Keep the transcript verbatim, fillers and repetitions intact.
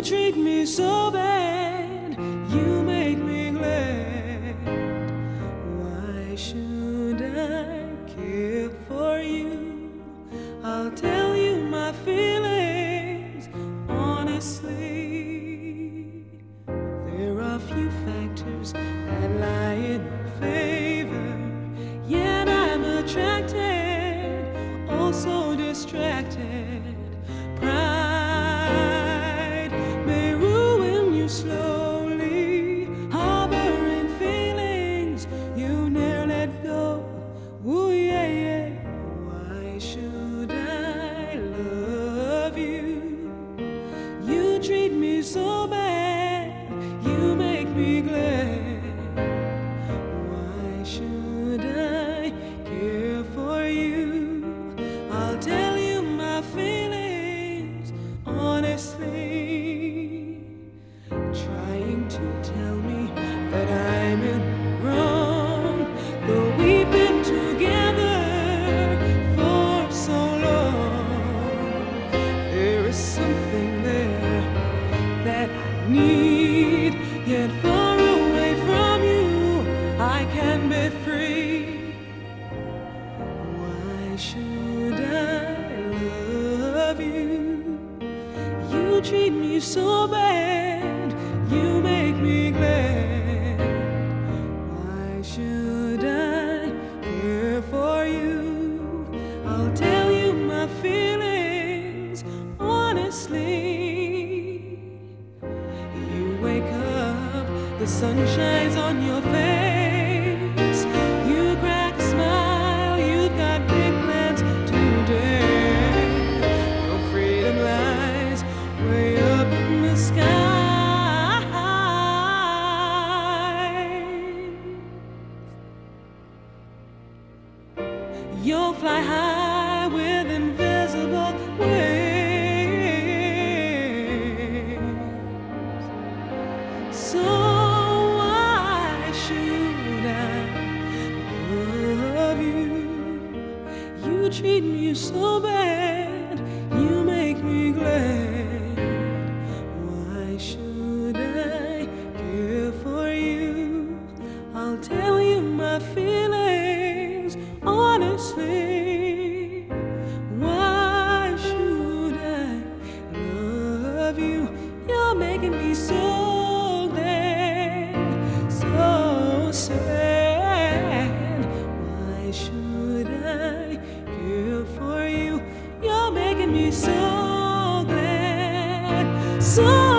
treat me so bad, you make me glad. Why should I care for you? I'll tell you my feelings honestly. There are few factors that lie in your favor, yet I'm attracted, also distracted. Pride may ruin you slowly, harboring feelings you never let go. Ooh, yeah, yeah. Why should I love you? You treat me so bad, you make me glad. Why should I care for you? I'll tell you my feelings honestly. Trying to tell me that I'm in wrong, though we've been together for so long. There is something there that I need, yet far away from you I can be free. Why should I love you? You treat me so bad, you make me glad. Why should I care for you? I'll tell you my feelings honestly. You wake up, the sun shines on your face. You crack a smile, you've got big plans today. Your freedom lies way up in the sky. You'll fly high with invisible wings. So why should I love you? You treat me so bad, you make me glad. Why should I care for you? I'll tell you my feelings honestly. Why should I love you? You're making me so glad, so sad. Why should I care for you? You're making me so glad, so